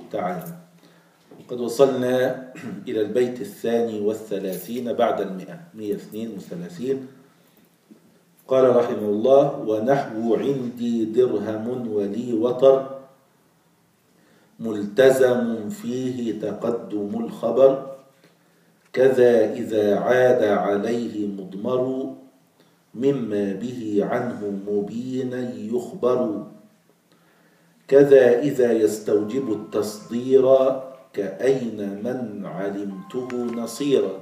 تعالى. وقد وصلنا إلى البيت 32 بعد 132. قال رحمه الله: ونحو عندي درهم ولي وطر، ملتزم فيه تقدم الخبر، كذا إذا عاد عليه مضمر، مما به عنه مبينا يخبر، كذا إذا يستوجب التصدير، كأين من علمته نصيرا،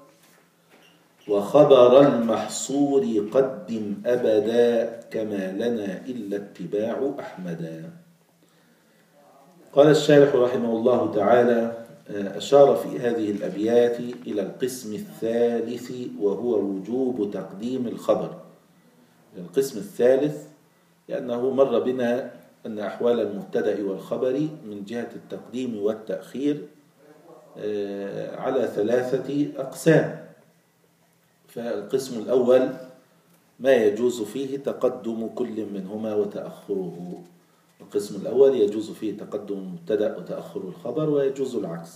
وخبر المحصور قدم أبدا، كما لنا إلا اتباع أحمدا. قال الشارح رحمه الله تعالى: أشار في هذه الأبيات إلى القسم الثالث، وهو وجوب تقديم الخبر. القسم الثالث لأنه مر بنا أن أحوال المبتدأ والخبر من جهة التقديم والتأخير على 3 أقسام. فالقسم الأول ما يجوز فيه تقدم كل منهما وتأخره. القسم الأول يجوز فيه تقدم المبتدأ وتأخر الخبر، ويجوز العكس.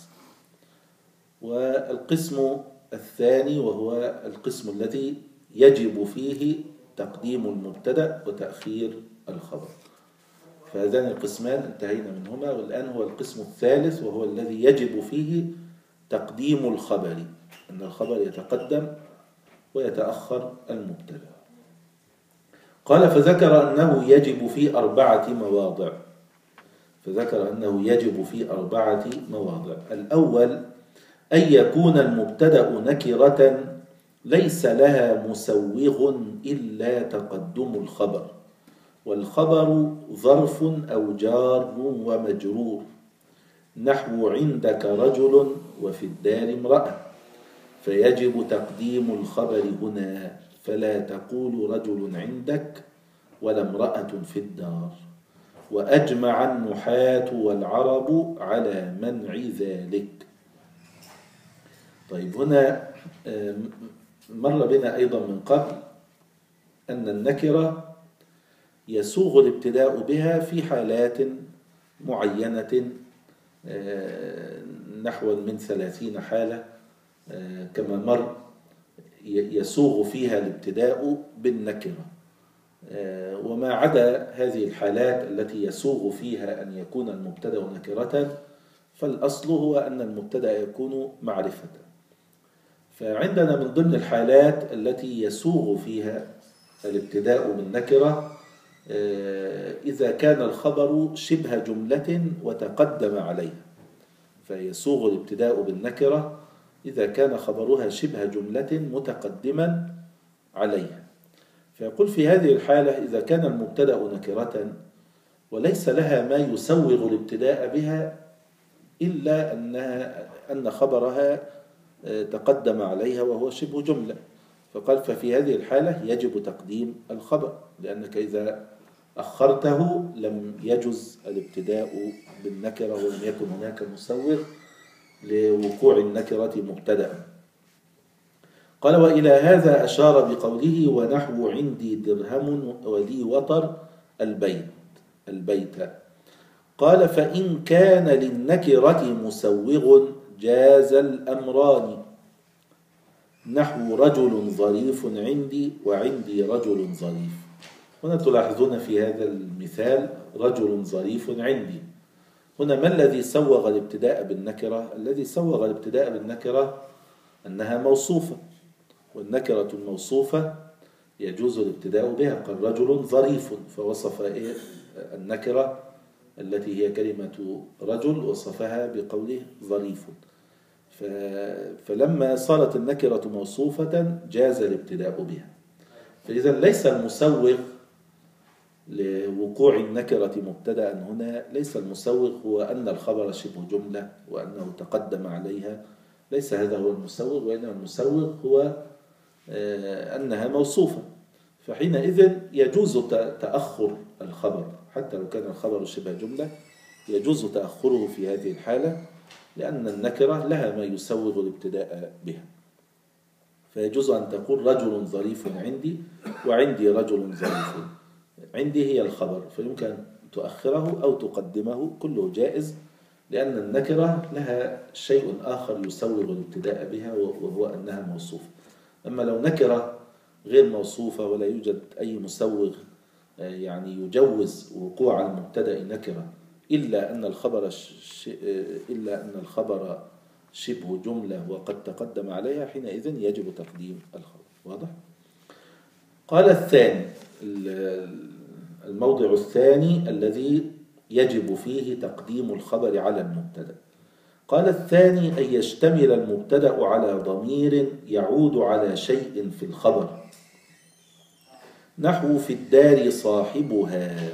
والقسم الثاني وهو القسم الذي يجب فيه تقديم المبتدأ وتأخير الخبر. فهذان القسمان انتهينا منهما، والآن هو القسم الثالث، وهو الذي يجب فيه تقديم الخبر، أن الخبر يتقدم ويتأخر المبتدأ. قال: فذكر أنه يجب في 4 مواضع. الأول: أن يكون المبتدأ نكرة ليس لها مسوغ إلا تقدم الخبر، والخبر ظرف أو جار ومجرور، نحو عندك رجل وفي الدار امرأة، فيجب تقديم الخبر هنا، فلا تقول رجل عندك ولا امرأة في الدار. وأجمع النحاة والعرب على منع ذلك. طيب، هنا مر بنا أيضا من قبل أن النكرة يسوغ الابتداء بها في حالات معينة، نحو من 30 حالة كما مر، يسوغ فيها الابتداء بالنكرة. وما عدا هذه الحالات التي يسوغ فيها أن يكون المبتدأ نكرة، فالأصل هو أن المبتدأ يكون معرفة. فعندنا من ضمن الحالات التي يسوغ فيها الابتداء بالنكرة إذا كان الخبر شبه جملة وتقدم عليها. فيسوغ الابتداء بالنكرة إذا كان خبرها شبه جملة متقدما عليها. فيقول: في هذه الحالة إذا كان المبتدأ نكرة وليس لها ما يسوغ الابتداء بها إلا أن خبرها تقدم عليها وهو شبه جملة، فقال: ففي هذه الحالة يجب تقديم الخبر، لأنك إذا أخرته لم يجز الابتداء بالنكرة ولم يكن هناك مسوغ لوقوع النكرة مبتدأ. قال: وإلى هذا أشار بقوله: ونحو عندي درهم ولي وطر البيت. قال: فإن كان للنكرة مسوغ جاز الأمران، نحو رجل ظريف عندي وعندي رجل ظريف. هنا تلاحظون في هذا المثال رجل ظريف عندي. هنا ما الذي سوغ الابتداء بالنكرة؟ الذي سوغ الابتداء بالنكرة أنها موصوفة، والنكرة الموصوفة يجوز الابتداء بها. قال: رجل ظريف، فوصف النكرة التي هي كلمة رجل وصفها بقوله ظريف. فلما صارت النكرة موصوفة جاز الابتداء بها. فإذا ليس المسوغ لوقوع النكرة مبتدأ هنا، ليس المسوغ هو أن الخبر شبه جملة وأنه تقدم عليها، ليس هذا هو المسوغ، وإنما المسوغ هو أنها موصوفة. فحينئذ يجوز تأخر الخبر حتى لو كان الخبر شبه جملة، يجوز تأخره في هذه الحالة، لأن النكرة لها ما يسوغ الابتداء بها. فيجوز أن تقول رجل ظريف عندي وعندي رجل ظريف. عندي هي الخبر، فيمكن تؤخره أو تقدمه، كله جائز، لأن النكرة لها شيء آخر يسوغ الابتداء بها، وهو أنها موصوفة. أما لو نكرة غير موصوفة ولا يوجد أي مسوغ يعني يجوز وقوع المبتدأ نكرة، إلا أن الخبر شبه جملة وقد تقدم عليها، حينئذ يجب تقديم الخبر. واضح؟ قال الثاني، الموضع الثاني الذي يجب فيه تقديم الخبر على المبتدأ. قال الثاني أن يشتمل المبتدأ على ضمير يعود على شيء في الخبر، نحو في الدار صاحبها،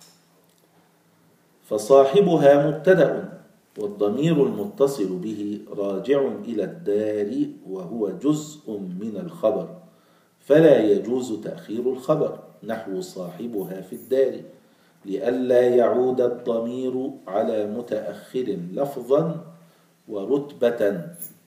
فصاحبها مبتدأ والضمير المتصل به راجع إلى الدار وهو جزء من الخبر، فلا يجوز تأخير الخبر، نحو صاحبها في الدار، لئلا يعود الضمير على متأخر لفظا ورتبة.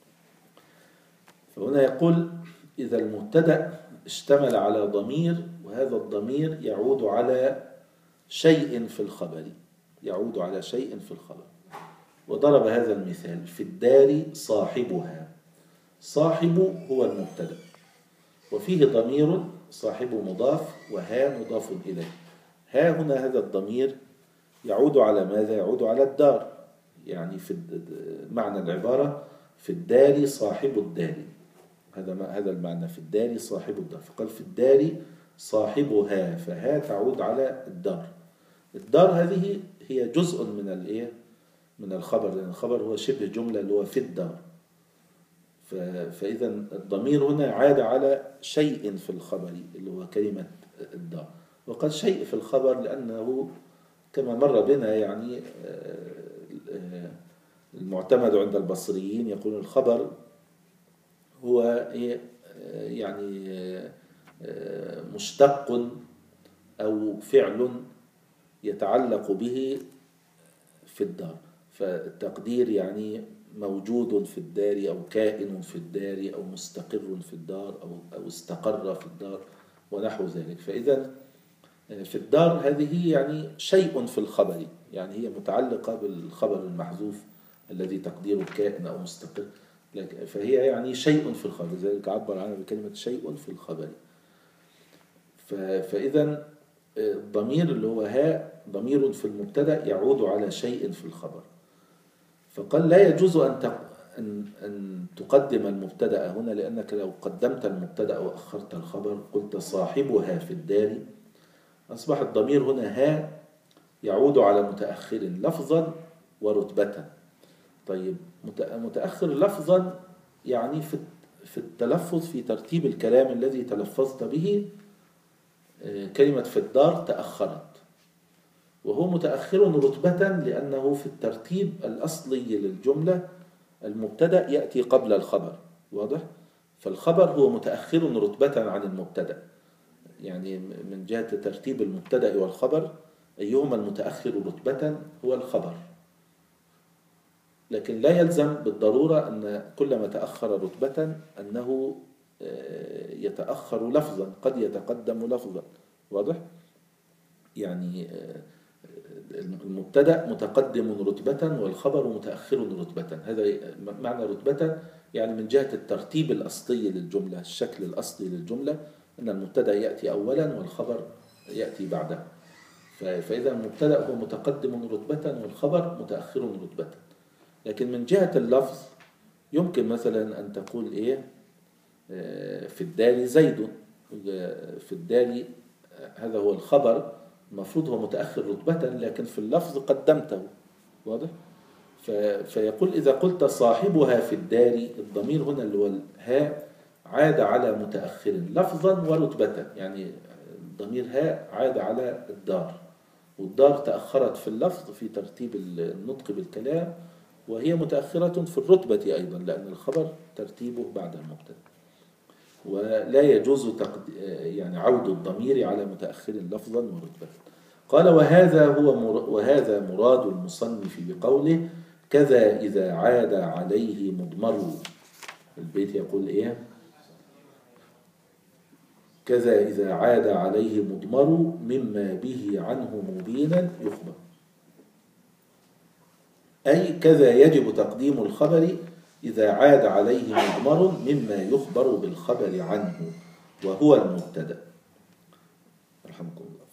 فهنا يقول إذا المبتدأ اشتمل على ضمير، وهذا الضمير يعود على شيء في الخبر، يعود على شيء في الخبر. وضرب هذا المثال: في الدار صاحبها. صاحب هو المبتدأ، وفيه ضمير صاحب مضاف وها مضاف إليه. ها هنا هذا الضمير يعود على ماذا؟ يعود على الدار، يعني في معنى العبارة في الدار صاحب الدار، هذا المعنى، في الدار صاحب الدار. فقال في الدار صاحبها، فها تعود على الدار. الدار هذه هي جزء من الخبر، لأن الخبر هو شبه جملة اللي هو في الدار. فإذا الضمير هنا عاد على شيء في الخبر اللي هو كلمة الدار. وقد شيء في الخبر لأنه كما مر بنا يعني المعتمد عند البصريين يقول الخبر هو يعني مشتق أو فعل يتعلق به في الدار، فالتقدير يعني موجود في الدار أو كائن في الدار أو مستقر في الدار أو استقر في الدار ونحو ذلك. فإذا في الدار هذه يعني شيء في الخبر، يعني هي متعلقة بالخبر المحذوف الذي تقديره كائن أو مستقر، فهي يعني شيء في الخبر، لذلك عبر عنها بكلمة شيء في الخبر. فإذا الضمير اللي هو ها ضمير في المبتدأ يعود على شيء في الخبر. فقال لا يجوز أن تقدم المبتدأ هنا، لأنك لو قدمت المبتدأ وأخرت الخبر قلت صاحبها في الدار، أصبح الضمير هنا ها يعود على متأخر لفظا ورتبة. طيب متأخر لفظا يعني في التلفظ، في ترتيب الكلام الذي تلفظت به، كلمة في الدار تأخرت، وهو متأخر رتبة لأنه في الترتيب الأصلي للجملة المبتدأ يأتي قبل الخبر. واضح؟ فالخبر هو متأخر رتبة عن المبتدأ، يعني من جهة ترتيب المبتدأ والخبر أيهما المتأخر رتبة هو الخبر، لكن لا يلزم بالضرورة أن كل ما تأخر رتبة أنه يتأخر لفظا، قد يتقدم لفظا. واضح؟ يعني المبتدأ متقدم رتبة والخبر متأخر رتبة، هذا معنى رتبة، يعني من جهة الترتيب الأصلي للجملة، الشكل الأصلي للجملة، أن المبتدأ يأتي أولا والخبر يأتي بعده. فإذا المبتدأ هو متقدم رتبة والخبر متأخر رتبة. لكن من جهة اللفظ يمكن مثلا أن تقول في الدار زيد، في الدار هذا هو الخبر، المفروض هو متأخر رتبة، لكن في اللفظ قدمته. واضح؟ فيقول إذا قلت صاحبها في الدار، الضمير هنا اللي هو ها عاد على متأخر لفظا ورتبة، يعني الضمير ها عاد على الدار، والدار تأخرت في اللفظ في ترتيب النطق بالكلام، وهي متأخرة في الرتبة أيضا لأن الخبر ترتيبه بعد المبتدأ. ولا يجوز يعني عود الضمير على متأخر لفظا ورتبة. قال وهذا مراد المصنف بقوله كذا إذا عاد عليه مضمر. البيت يقول كذا إذا عاد عليه مضمر مما به عنه مبينا يخبر. أي كذا يجب تقديم الخبر إذا عاد عليه مضمر مما يخبر بالخبر عنه وهو المبتدأ. رحمكم الله.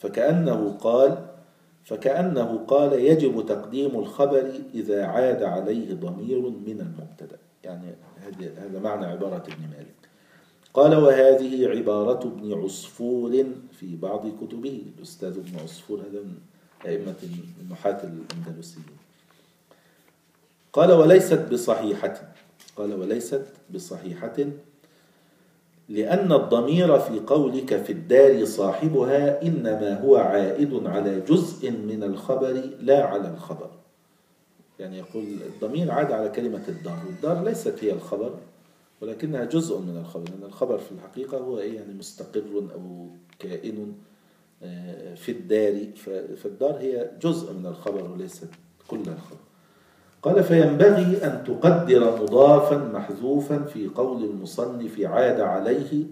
فكأنه قال يجب تقديم الخبر إذا عاد عليه ضمير من المبتدأ. يعني هذا معنى عبارة ابن مالك. قال وهذه عبارة ابن عصفور في بعض كتبه. الأستاذ ابن عصفور هذا من أئمة النحاة الأندلسيين. قال وليست بصحيحة لأن الضمير في قولك في الدار صاحبها إنما هو عائد على جزء من الخبر لا على الخبر. يعني يقول الضمير عاد على كلمة الدار، والدار ليست هي الخبر ولكنها جزء من الخبر، لأن الخبر في الحقيقة هو يعني مستقر أو كائن في الدار، فالدار هي جزء من الخبر وليست كل الخبر. قال فينبغي أن تقدر مضافا محذوفا في قول المصنف عاد عليه.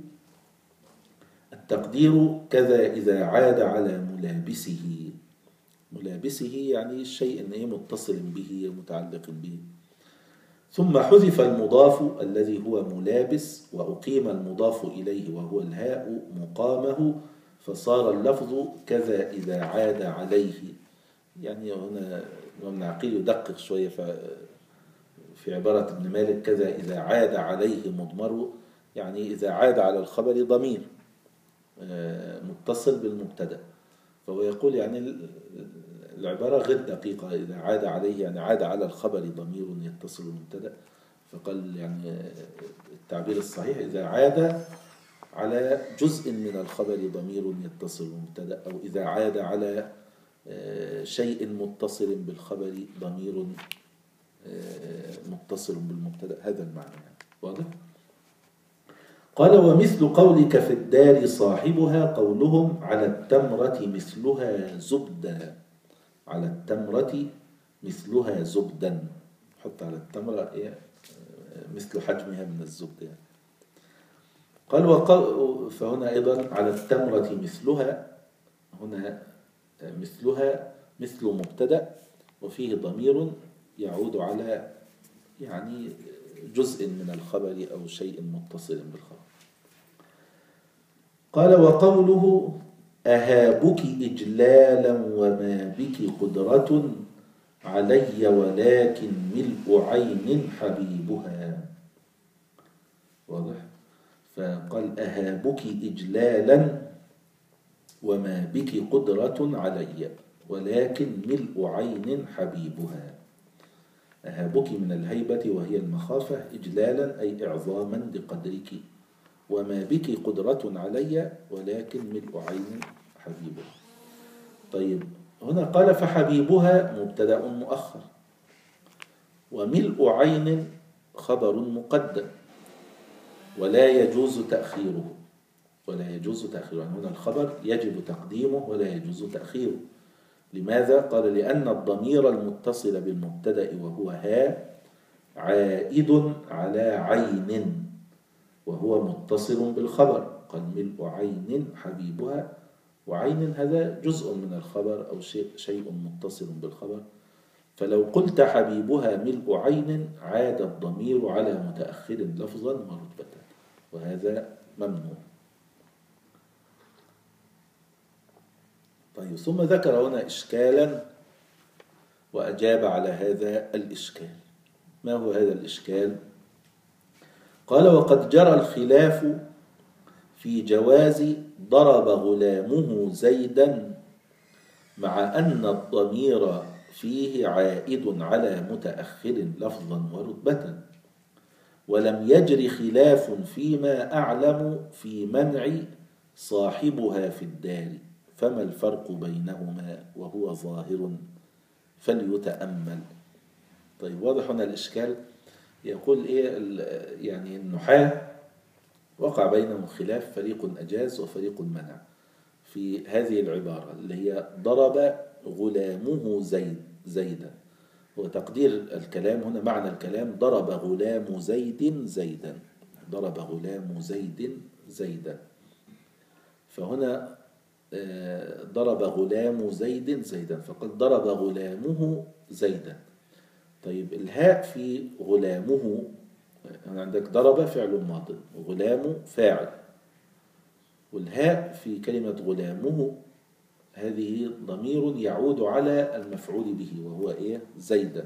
التقدير كذا إذا عاد على ملابسه يعني الشيء متصل به متعلق به. ثم حذف المضاف الذي هو ملابس وأقيم المضاف إليه وهو الهاء مقامه، فصار اللفظ كذا إذا عاد عليه. يعني هنا ابن عقيل يدقق شوية في عبارة ابن مالك كذا إذا عاد عليه مضمر، يعني إذا عاد على الخبر ضمير متصل بالمبتدأ. فهو يقول يعني العبارة غير دقيقة، إذا عاد عليه يعني عاد على الخبر ضمير يتصل بالمبتدأ. فقال يعني التعبير الصحيح إذا عاد على جزء من الخبر ضمير يتصل بالمبتدأ، أو إذا عاد على شيء متصل بالخبر ضمير متصل بالمبتدأ. هذا المعنى يعني واضح. قال ومثل قولك في الدار صاحبها قولهم على التمرة مثلها زبدا. على التمرة مثلها زبدا، حط على التمرة مثل حجمها من الزبد يعني. قال فهنا أيضا على التمرة مثلها، هنا مثلها مثل مبتدأ وفيه ضمير يعود على يعني جزء من الخبر أو شيء متصل بالخبر. قال وقوله أهابك إجلالا وما بك قدرة علي ولكن ملء عين حبيبها. واضح. فقال أهابك إجلالا وما بك قدرة علي ولكن ملء عين حبيبها. أهابك من الهيبة وهي المخافة، إجلالا أي إعظاما لقدرك، وما بك قدرة علي ولكن ملء عين حبيبها. طيب هنا قال فحبيبها مبتدأ مؤخر، وملء عين خبر مقدم، ولا يجوز تأخيره. يعني هنا الخبر يجب تقديمه ولا يجوز تأخيره. لماذا؟ قال لأن الضمير المتصل بالمبتدأ وهو ها عائد على عين وهو متصل بالخبر. قال ملء عين حبيبها، وعين هذا جزء من الخبر أو شيء متصل بالخبر. فلو قلت حبيبها ملء عين عاد الضمير على متأخر لفظا ورتبة، وهذا ممنوع. طيب ثم ذكر هنا إشكالا وأجاب على هذا الإشكال. ما هو هذا الإشكال؟ قال وقد جرى الخلاف في جواز ضرب غلامه زيدا مع أن الضمير فيه عائد على متأخر لفظا ورتبة، ولم يجر خلاف فيما أعلم في منع صاحبها في الدار، فما الفرق بينهما وهو ظاهر فليتأمل. طيب واضح هنا الإشكال. يقول يعني النحاة وقع بينهم خلاف، فريق أجاز وفريق منع في هذه العبارة اللي هي ضرب غلامه زيدا. وتقدير الكلام هنا معنى الكلام ضرب غلام زيد زيدا، ضرب غلام زيد زيدا. فهنا ضرب غلام زيد زيدا، فقد ضرب غلامه زيدا. طيب الهاء في غلامه، عندك ضرب فعل ماض، غلام فاعل، والهاء في كلمة غلامه هذه ضمير يعود على المفعول به وهو إيه؟ زيدا.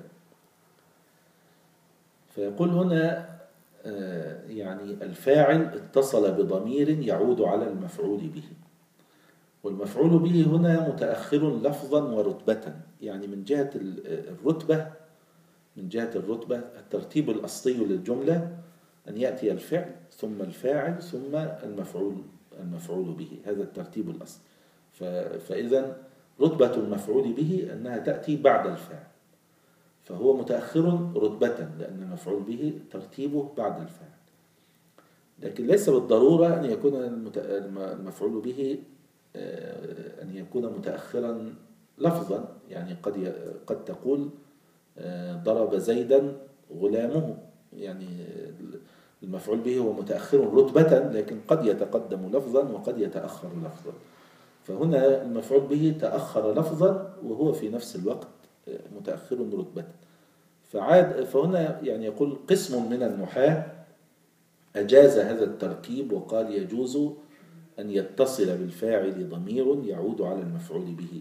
فيقول هنا يعني الفاعل اتصل بضمير يعود على المفعول به، والمفعول به هنا متأخر لفظا ورتبة، يعني من جهة الرتبة، من جهة الرتبة الترتيب الأصلي للجملة أن يأتي الفعل ثم الفاعل ثم المفعول به، هذا الترتيب الأصلي. فإذا رتبة المفعول به أنها تأتي بعد الفاعل، فهو متأخر رتبة لأن المفعول به ترتيبه بعد الفاعل. لكن ليس بالضرورة أن يكون المفعول به أن يكون متأخرا لفظا، يعني قد تقول ضرب زيدا غلامه، يعني المفعول به هو متأخر رتبة لكن قد يتقدم لفظا وقد يتأخر لفظا. فهنا المفعول به تأخر لفظا وهو في نفس الوقت متأخر رتبة. فهنا يعني يقول قسم من النحاة أجاز هذا التركيب وقال يجوز أن يتصل بالفاعل ضمير يعود على المفعول به،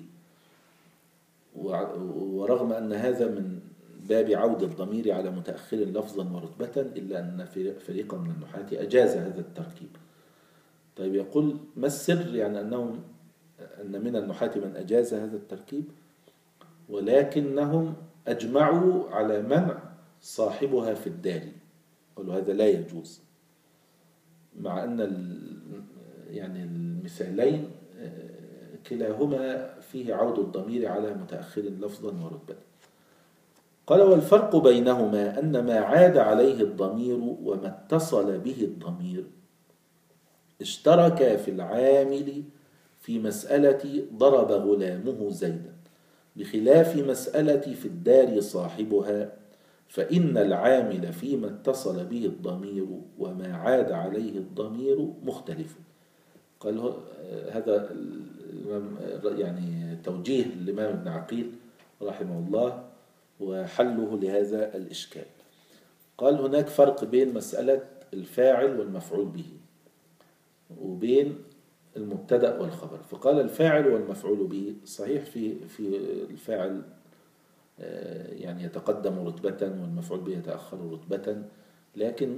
ورغم أن هذا من باب عود الضمير على متأخر لفظا ورتبة إلا أن فريقا من النحاة أجاز هذا التركيب. طيب يقول ما السر؟ يعني أن من النحاة من أجاز هذا التركيب ولكنهم أجمعوا على منع صاحبها في الدال، قالوا هذا لا يجوز، مع أن يعني المثالين كلاهما فيه عود الضمير على متأخر لفظا ورتبة. قال والفرق بينهما أن ما عاد عليه الضمير وما اتصل به الضمير اشترك في العامل في مسألة ضرب غلامه زيدا، بخلاف مسألة في الدار صاحبها، فإن العامل فيما اتصل به الضمير وما عاد عليه الضمير مختلف. قال هذا يعني توجيه الإمام ابن عقيل رحمه الله وحله لهذا الإشكال. قال هناك فرق بين مسألة الفاعل والمفعول به وبين المبتدأ والخبر. فقال الفاعل والمفعول به صحيح في الفاعل يعني يتقدم رتبة والمفعول به يتأخر رتبة، لكن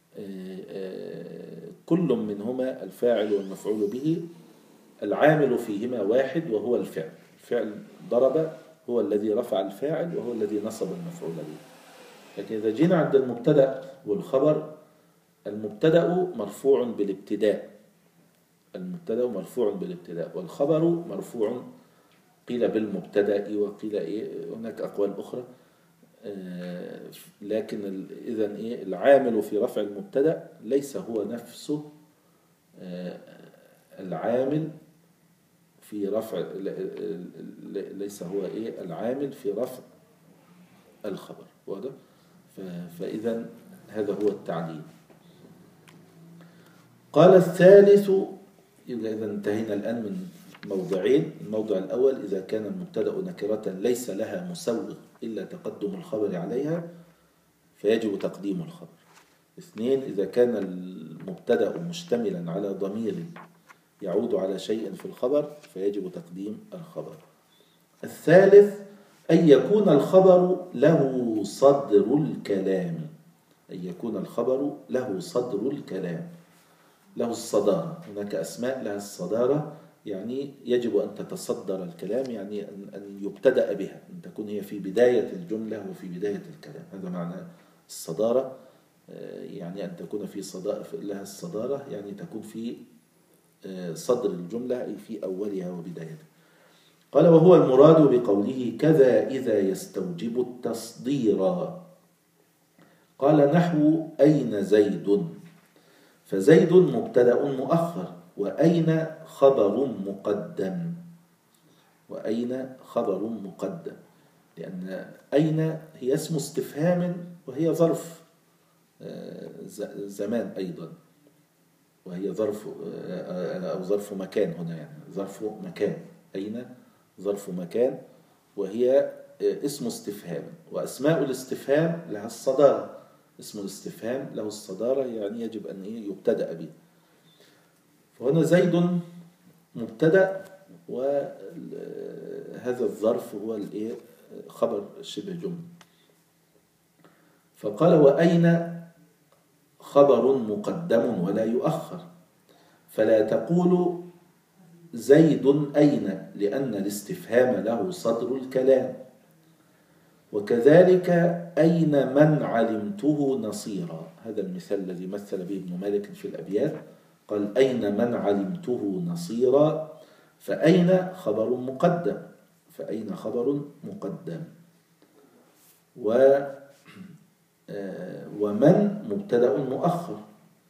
كل منهما الفاعل والمفعول به العامل فيهما واحد وهو الفعل. الفعل ضرب هو الذي رفع الفاعل وهو الذي نصب المفعول به. لكن إذا جينا عند المبتدأ والخبر، المبتدأ مرفوع بالابتداء، المبتدأ مرفوع بالابتداء والخبر مرفوع قيل بالمبتدأ وقيل هناك أقوال أخرى، لكن إذن العامل في رفع المبتدأ ليس هو نفسه العامل في رفع، ليس هو العامل في رفع الخبر، واضح؟ فإذن هذا هو التعليل. قال الثالث، إذا انتهينا الآن من موضعين. الموضع الأول إذا كان المبتدأ نكرة ليس لها مسوغ إلا تقدم الخبر عليها فيجب تقديم الخبر. اثنين، إذا كان المبتدأ مشتملا على ضمير يعود على شيء في الخبر فيجب تقديم الخبر. الثالث أن يكون الخبر له صدر الكلام، أن يكون الخبر له صدر الكلام، له الصدارة. هناك أسماء لها الصدارة، يعني يجب أن تتصدر الكلام، يعني أن يبتدأ بها، أن تكون هي في بداية الجملة وفي بداية الكلام، هذا معنى الصدارة. يعني أن تكون لها الصدارة، يعني تكون في صدر الجملة أي في أولها وبدايتها. قال وهو المراد بقوله كذا إذا يستوجب التصدير. قال نحو أين زيد، فزيد مبتدأ مؤخر وأين خبر مقدم، وأين خبر مقدم، لأن أين هي اسم استفهام وهي ظرف زمان أيضا، وهي ظرف أو ظرف مكان، هنا يعني ظرف مكان. أين ظرف مكان وهي اسم استفهام، وأسماء الاستفهام لها الصدارة. اسم الاستفهام له الصدارة، يعني يجب أن يبتدأ به. فهنا زيد مبتدأ، وهذا الظرف هو خبر شبه جملة. فقال وأين خبر مقدم ولا يؤخر، فلا تقول زيد أين، لأن الاستفهام له صدر الكلام. وكذلك أين من علمته نصيرا، هذا المثال الذي مثل به ابن مالك في الأبيات. قال أين من علمته نصيرا، فأين خبر مقدم، فأين خبر مقدم. ومن مبتدأ مؤخر،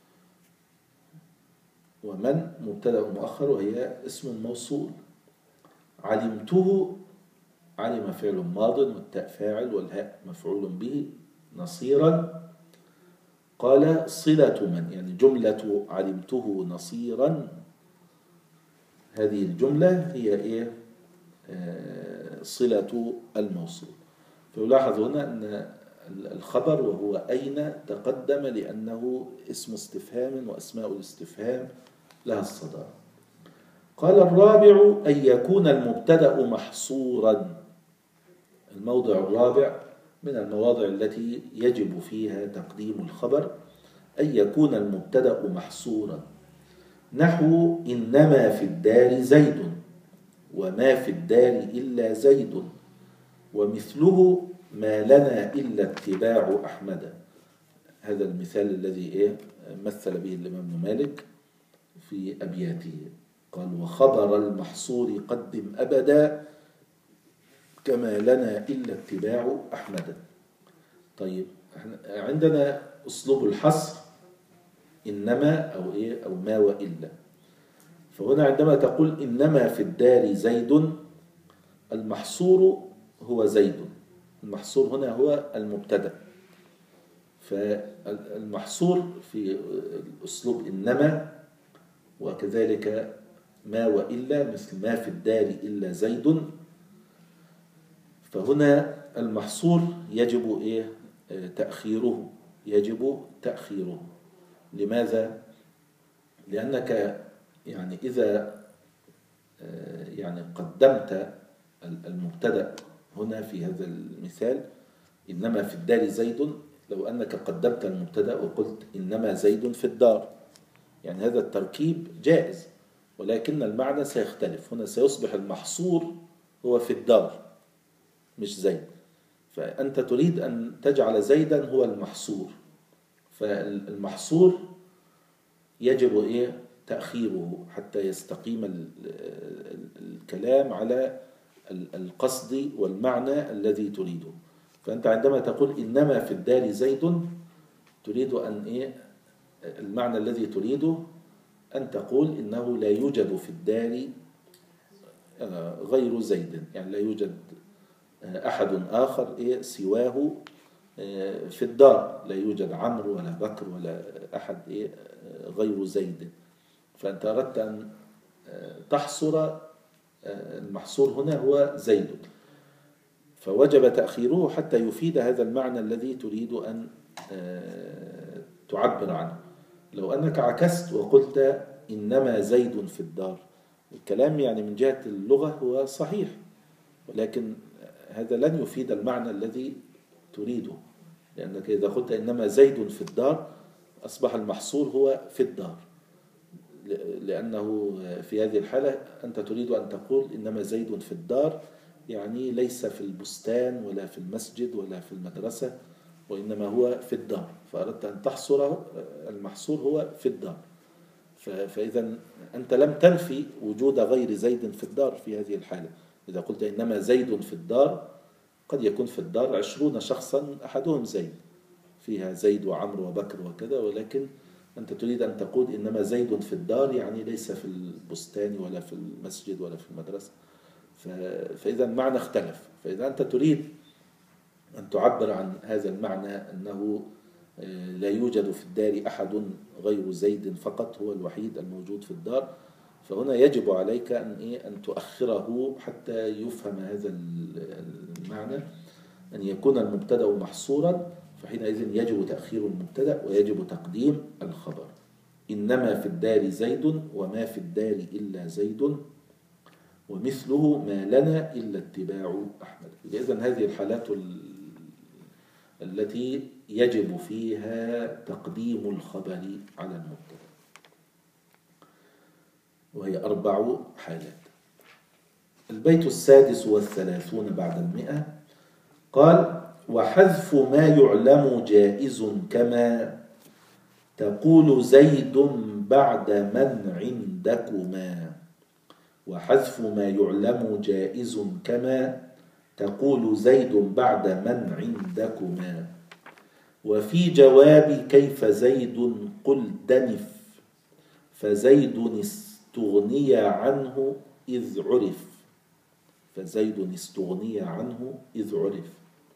ومن مبتدأ مؤخر وهي اسم موصول. علمته، علم فعل ماض والتاء فاعل والهاء مفعول به. نصيرا قال صلة من، يعني جملة علمته نصيرا، هذه الجملة هي صلة الموصول. فيلاحظ هنا أن الخبر وهو أين تقدم لأنه اسم استفهام، وأسماء الاستفهام لها الصدارة. قال الرابع أن يكون المبتدأ محصورا. الموضع الرابع من المواضع التي يجب فيها تقديم الخبر أن يكون المبتدأ محصورا، نحو إنما في الدار زيد، وما في الدار إلا زيد، ومثله ما لنا إلا اتباع أحمد. هذا المثال الذي مثل به الإمام مالك في أبياته. قال وخبر المحصور قدم أبدا، كما لنا إلا اتباع أحمد. طيب عندنا أسلوب الحصر إنما أو ما وإلا. فهنا عندما تقول إنما في الدار زيد، المحصور هو زيد، المحصور هنا هو المبتدأ. فالمحصور في أسلوب إنما، وكذلك ما وإلا، مثل ما في الدار إلا زيد. فهنا المحصور يجب تأخيره، يجب تأخيره. لماذا؟ لأنك يعني إذا يعني قدمت المبتدأ هنا في هذا المثال إنما في الدار زيد، لو أنك قدمت المبتدأ وقلت إنما زيد في الدار، يعني هذا التركيب جائز، ولكن المعنى سيختلف. هنا سيصبح المحصور هو في الدار مش زيد، فأنت تريد أن تجعل زيدا هو المحصور. فالمحصور يجب تأخيره حتى يستقيم الكلام على القصد والمعنى الذي تريده. فأنت عندما تقول إنما في الدار زيد، تريد أن المعنى الذي تريده أن تقول إنه لا يوجد في الدار غير زيد، يعني لا يوجد أحد آخر سواه في الدار، لا يوجد عمرو ولا بكر ولا أحد غير زيد. فأنت أردت أن تحصر المحصور هنا هو زيد، فوجب تأخيره حتى يفيد هذا المعنى الذي تريد أن تعبر عنه. لو أنك عكست وقلت إنما زيد في الدار، الكلام يعني من جهة اللغة هو صحيح، ولكن هذا لن يفيد المعنى الذي تريده، لأنك إذا قلت إنما زيد في الدار أصبح المحصور هو في الدار، لأنه في هذه الحالة أنت تريد أن تقول إنما زيد في الدار، يعني ليس في البستان ولا في المسجد ولا في المدرسة، وإنما هو في الدار، فأردت أن تحصر المحصور هو في الدار. فإذا أنت لم تنفي وجود غير زيد في الدار في هذه الحالة. إذا قلت إنما زيد في الدار، قد يكون في الدار 20 شخصا أحدهم زيد، فيها زيد وعمرو وبكر وكذا، ولكن أنت تريد أن تقول إنما زيد في الدار، يعني ليس في البستان ولا في المسجد ولا في المدرسة. فإذا المعنى اختلف. فإذا أنت تريد أن تعبر عن هذا المعنى أنه لا يوجد في الدار أحد غير زيد فقط، هو الوحيد الموجود في الدار، فهنا يجب عليك أن تؤخره حتى يفهم هذا المعنى، أن يكون المبتدأ محصورا، فحينئذ يجب تأخير المبتدأ ويجب تقديم الخبر. إنما في الدار زيد وما في الدار إلا زيد ومثله ما لنا إلا اتباع أحمد. إذن هذه الحالات التي يجب فيها تقديم الخبر على المبتدأ، وهي 4 حالات. البيت 36 بعد 100 قال: وحذف ما يعلم جائز كما تقول زيد بعد من عندكما. وحذف ما يعلم جائز كما تقول زيد بعد من عندكما. وفي جواب كيف زيد قل دنف فزيد استغني عنه إذ عرف. فزيد استغني عنه إذ عرف.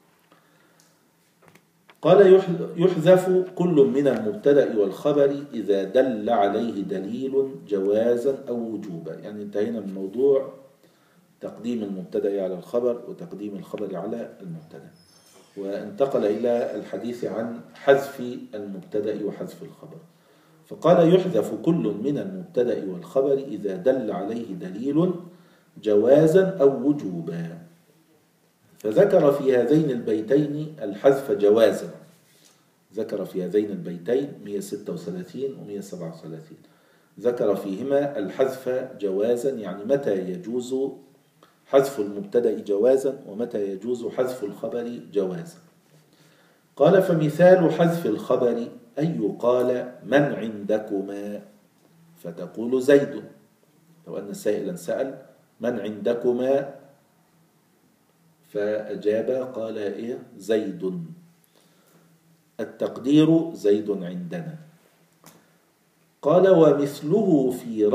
قال: يحذف كل من المبتدأ والخبر إذا دل عليه دليل جوازا أو وجوبا. يعني انتهينا من موضوع تقديم المبتدأ على الخبر وتقديم الخبر على المبتدأ، وانتقل إلى الحديث عن حذف المبتدأ وحذف الخبر. فقال: يحذف كل من المبتدأ والخبر إذا دل عليه دليل جوازا أو وجوبا. فذكر في هذين البيتين الحذف جوازا. ذكر في هذين البيتين 136 و 137 ذكر فيهما الحذف جوازا، يعني متى يجوز حذف المبتدأ جوازا ومتى يجوز حذف الخبر جوازا. قال: فمثال حذف الخبر أن يقال من عندكما فتقول زيد. لو أن سائلا سأل من عندكما فأجاب قال إيه؟ زيد. التقدير زيد عندنا. قال: ومثله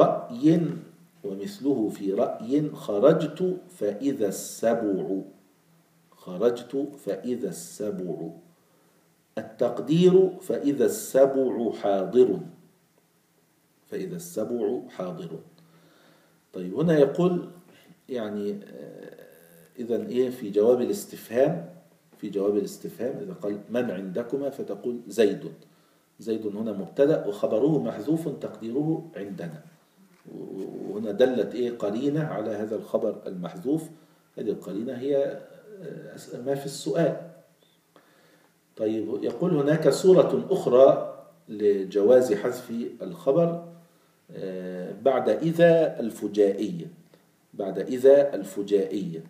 في رأي خرجت فإذا السبع. خرجت فإذا السبع. التقدير فإذا السبع حاضر. فإذا السبع حاضر. طيب هنا يقول يعني إذن إيه في جواب الاستفهام. في جواب الاستفهام إذا قال من عندكما فتقول زيد. زيد هنا مبتدأ وخبره محذوف تقديره عندنا. وهنا دلت إيه قرينة على هذا الخبر المحذوف. هذه القرينة هي ما في السؤال. طيب يقول هناك صورة أخرى لجواز حذف الخبر بعد إذا الفجائية. بعد إذا الفجائية.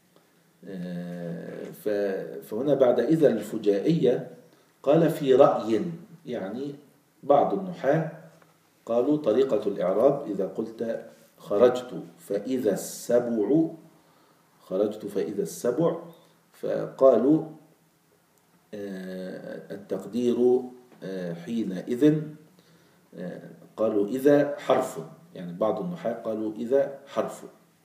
فهنا بعد إذا الفجائية قال في رأي، يعني بعض النحاة قالوا طريقة الإعراب إذا قلت خرجت فإذا السبع. خرجت فإذا السبع فقالوا التقدير حينئذ قالوا إذا حرف، يعني بعض النحاة قالوا إذا حرف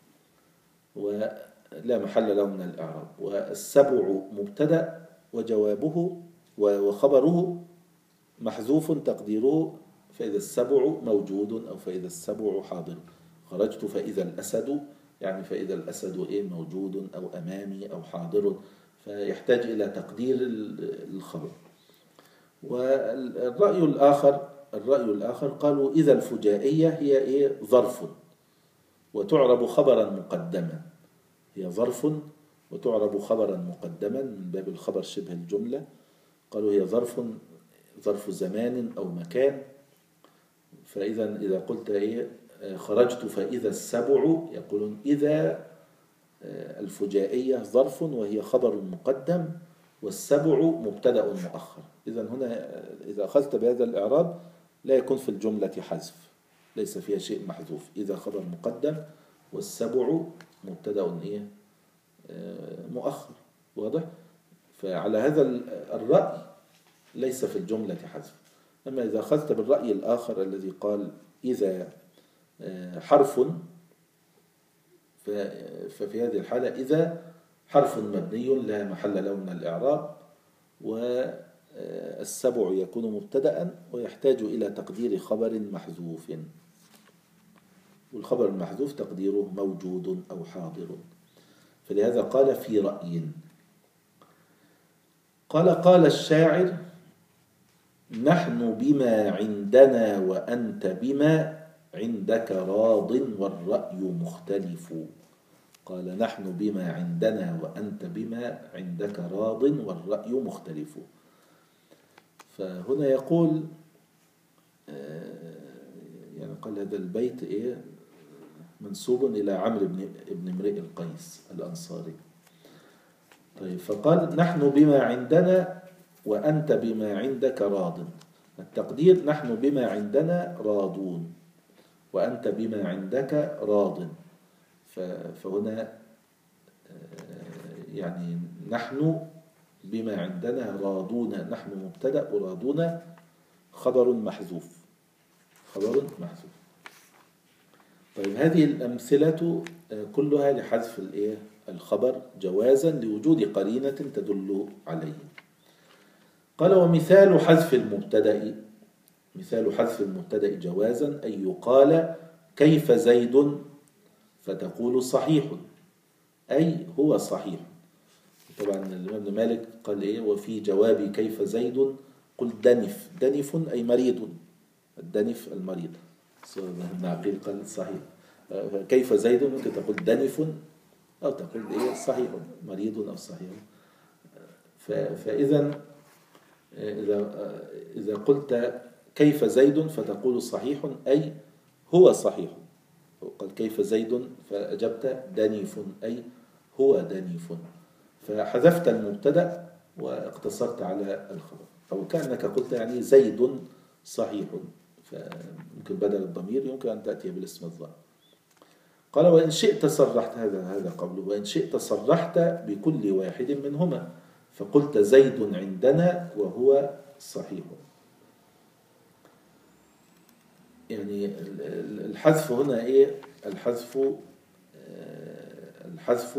ولا محل له من الإعراب، والسبع مبتدأ وجوابه وخبره محذوف تقديره فإذا السبع موجود أو فإذا السبع حاضر. خرجت فإذا الأسد، يعني فإذا الأسد إيه موجود أو أمامي أو حاضر، فيحتاج إلى تقدير الخبر. والرأي الآخر قالوا إذا الفجائية هي إيه ظرف وتعرب خبرا مقدما. هي ظرف وتعرب خبرا مقدما من باب الخبر شبه الجملة. قالوا هي ظرف زمان أو مكان. فإذا قلت إيه خرجت فإذا السبع، يقولون إذا الفجائية ظرف وهي خبر مقدم والسبع مبتدأ مؤخر. إذن هنا إذا أخذت بهذا الإعراب لا يكون في الجملة حذف، ليس فيها شيء محذوف. إذا خبر مقدم والسبع مبتدأ إيه مؤخر. واضح؟ فعلى هذا الرأي ليس في الجملة حذف. أما إذا أخذت بالرأي الآخر الذي قال إذا حرف، ففي هذه الحالة إذا حرف مبني لا محل له من الإعراب، والسبع يكون مبتدأ ويحتاج إلى تقدير خبر محذوف. والخبر المحذوف تقديره موجود أو حاضر. فلهذا قال في رأي. قال الشاعر: نحن بما عندنا وأنت بما عندك راض والرأي مختلف. قال: نحن بما عندنا وأنت بما عندك راض والرأي مختلف. فهنا يقول يعني قال هذا البيت منسوب إلى عمرو بن امرئ القيس الأنصاري. طيب، فقال: نحن بما عندنا وأنت بما عندك راض. التقدير: نحن بما عندنا راضون وأنت بما عندك راض. فهنا يعني نحن بما عندنا راضون، نحن مبتدأ وراضون خبر محذوف. طيب، هذه الأمثلة كلها لحذف الخبر جوازا لوجود قرينة تدل عليه. قال: ومثال حذف المبتدأ، مثال حذف المبتدأ جوازا أن يقال: كيف زيد؟ فتقول: صحيح، أي هو صحيح. طبعا الإمام ابن مالك قال وفي جوابي كيف زيد قل دنف. دنف أي مريض، الدنف المريض. ابن عقيل قال صحيح. كيف زيد ممكن تقول دنف أو تقول صحيح، مريض أو صحيح. فإذا إذا قلت كيف زيد فتقول صحيح أي هو صحيح. قال كيف زيد فأجبت دنيف أي هو دنيف، فحذفت المبتدأ واقتصرت على الخبر. أو كأنك قلت يعني زيد صحيح، فممكن بدل الضمير يمكن أن تأتي بالاسم الظاهر. قال: وإن شئت صرحت، هذا قوله، وإن شئت صرحت بكل واحد منهما فقلت زيد عندنا وهو صحيح. يعني الحذف هنا الحذف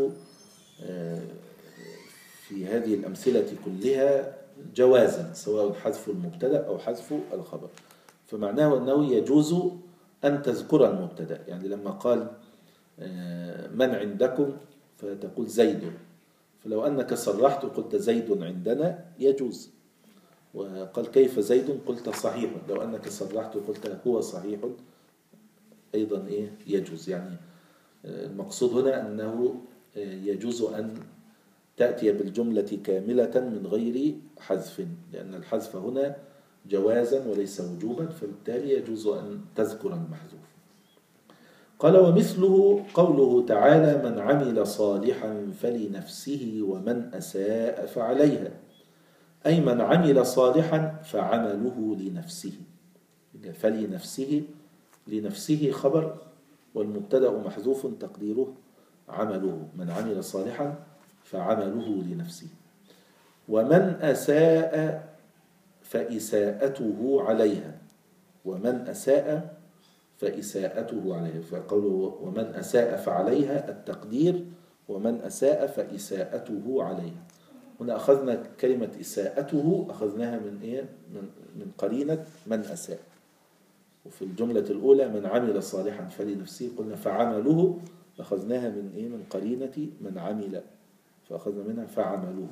في هذه الأمثلة كلها جوازا، سواء حذف المبتدأ أو حذف الخبر. فمعناه أنه يجوز أن تذكر المبتدأ. يعني لما قال من عندكم فتقول زيد، فلو أنك صرحت قلت زيد عندنا يجوز. وقال كيف زيد قلت صحيح، لو أنك صرحت قلت هو صحيح أيضا يجوز. يعني المقصود هنا أنه يجوز أن تأتي بالجملة كاملة من غير حذف، لأن الحذف هنا جوازا وليس وجوبا، فبالتالي يجوز أن تذكر المحذوف. قال: ومثله قوله تعالى: من عمل صالحا فلنفسه ومن أساء فعليها، أي من عمل صالحا فعمله لنفسه. فلنفسه، لنفسه خبر، والمبتدأ محذوف تقديره عمله، من عمل صالحا فعمله لنفسه. ومن أساء فإساءته عليها، ومن أساء فإساءته عليها. فقوله ومن أساء فعليها التقدير ومن أساء فإساءته عليها. هنا أخذنا كلمة إساءته أخذناها من قرينة من أساء. وفي الجملة الأولى من عمل صالحا فلنفسه قلنا فعمله أخذناها من قرينة من عمل، فأخذنا منها فعمله.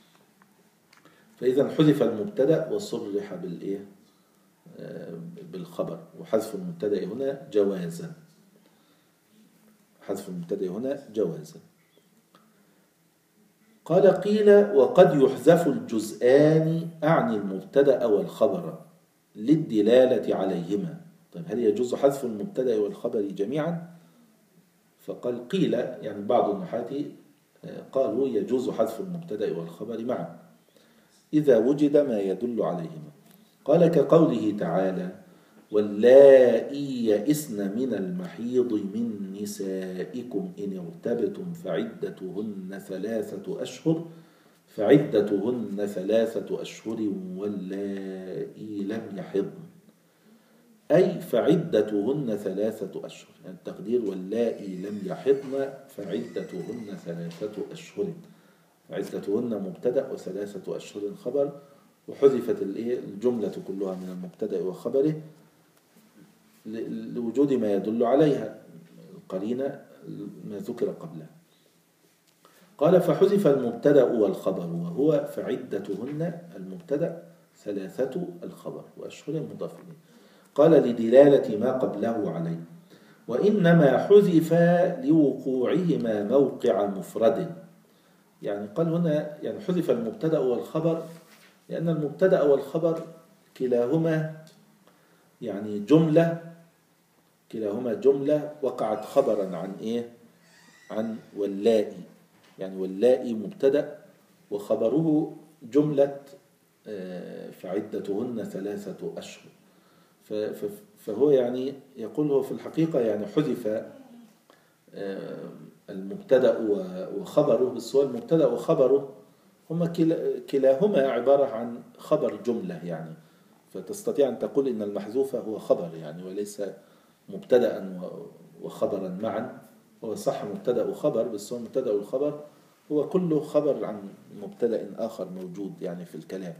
فإذا حذف المبتدأ وصرح بالخبر، وحذف المبتدأ هنا جوازا. حذف المبتدأ هنا جوازا. قال: قيل: وقد يحذف الجزءان أعني المبتدأ والخبر للدلالة عليهما. طيب، هل يجوز حذف المبتدأ والخبر جميعا؟ فقال قيل، يعني بعض النحاة قالوا يجوز حذف المبتدأ والخبر معا إذا وجد ما يدل عليهما. قال: كقوله تعالى: واللائي يئسن من المحيض من نسائكم إن ارتبتم فعدتهن 3 أشهر واللائي لم يحضن، أي فعدتهن 3 أشهر. يعني التقدير واللائي لم يحضن فعدتهن 3 أشهر. عدتهن مبتدأ و3 أشهر خبر، وحذفت الجملة كلها من المبتدأ وخبره لوجود ما يدل عليها القرينة ما ذكر قبله. قال فحذف المبتدأ والخبر وهو فعدتهن المبتدأ 3 الخبر وأشهر مضاف إليه. قال لدلالة ما قبله عليه. وإنما حذف لوقوعهما موقع مفرد. يعني قال هنا يعني حذف المبتدأ والخبر لأن المبتدأ والخبر كلاهما يعني جملة وقعت خبرا عن إيه؟ عن واللائي. يعني واللائي مبتدأ وخبره جملة فعدتهن 3 أشهر. فهو يعني يقول هو في الحقيقة يعني حذف المبتدأ وخبره، بس هو المبتدأ وخبره هما كلاهما عبارة عن خبر جملة يعني، فتستطيع أن تقول إن المحذوف هو خبر يعني وليس مبتدأ وخبرا معا. هو صح مبتدأ وخبر، بس هو المبتدأ والخبر هو كله خبر عن مبتدأ آخر موجود يعني في الكلام.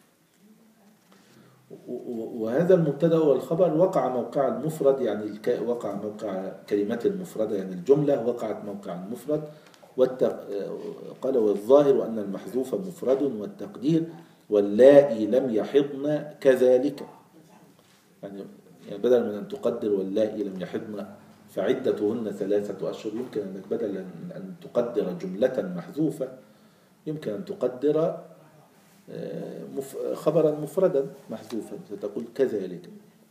وهذا المبتدأ والخبر وقع موقع المفرد، يعني وقع موقع كلمات المفردة، يعني الجملة وقعت موقع المفرد. قال والظاهر أن المحذوف مفرد والتقدير واللائي لم يحضن كذلك. يعني بدل من أن تقدر واللائي لم يحضن فعدتهن 3 أشهر، يمكن أنك بدل أن تقدر جملة محذوفة يمكن أن تقدر خبرا مفردا محذوفا فتقول كذلك.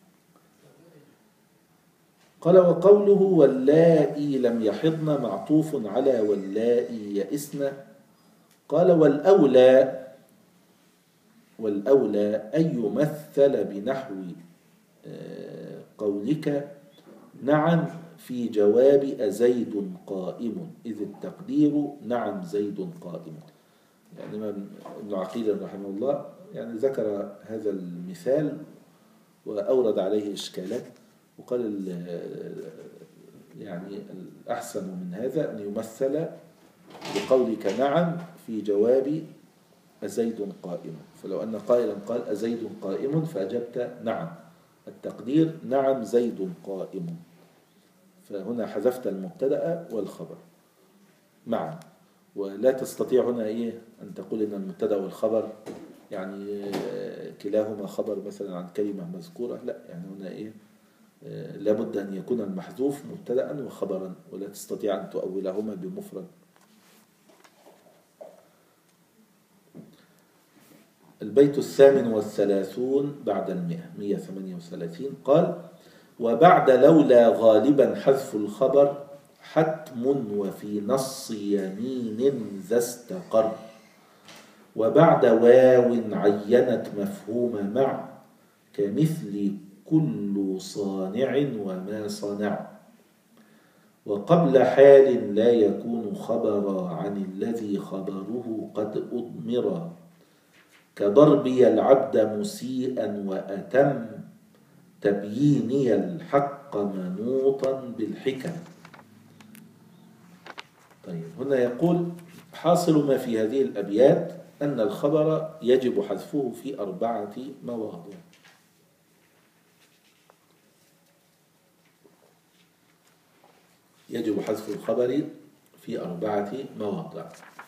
قال وقوله واللائي لم يحضن معطوف على واللائي يئسن. قال والأولى أن يمثل بنحو قولك نعم في جواب أزيد قائم، إذ التقدير نعم زيد قائم. يعني ابن عقيل رحمه الله يعني ذكر هذا المثال وأورد عليه إشكالات وقال يعني الأحسن من هذا أن يمثل بقولك نعم في جواب أزيد قائم. فلو أن قائلا قال أزيد قائم فأجبت نعم، التقدير نعم زيد قائم، فهنا حذفت المبتدأ والخبر معا. ولا تستطيع هنا أن تقول إن المبتدأ والخبر يعني كلاهما خبر مثلا عن كلمة مذكورة، لا، يعني هنا لابد أن يكون المحذوف مبتدأ وخبرا، ولا تستطيع أن تؤولهما بمفرد. البيت 38 بعد 138 قال وبعد لولا غالبا حذف الخبر حتم وفي نص يمين ذا استقر، وبعد واو عينت مفهوم مع كمثل كل صانع وما صنع، وقبل حال لا يكون خبرا عن الذي خبره قد أضمر، كضربي العبد مسيئا وأتم تبييني الحق منوطا بالحكم. طيب هنا يقول حاصل ما في هذه الأبيات أن الخبر يجب حذفه في 4 مواضع. يجب حذف الخبر في 4 مواضع.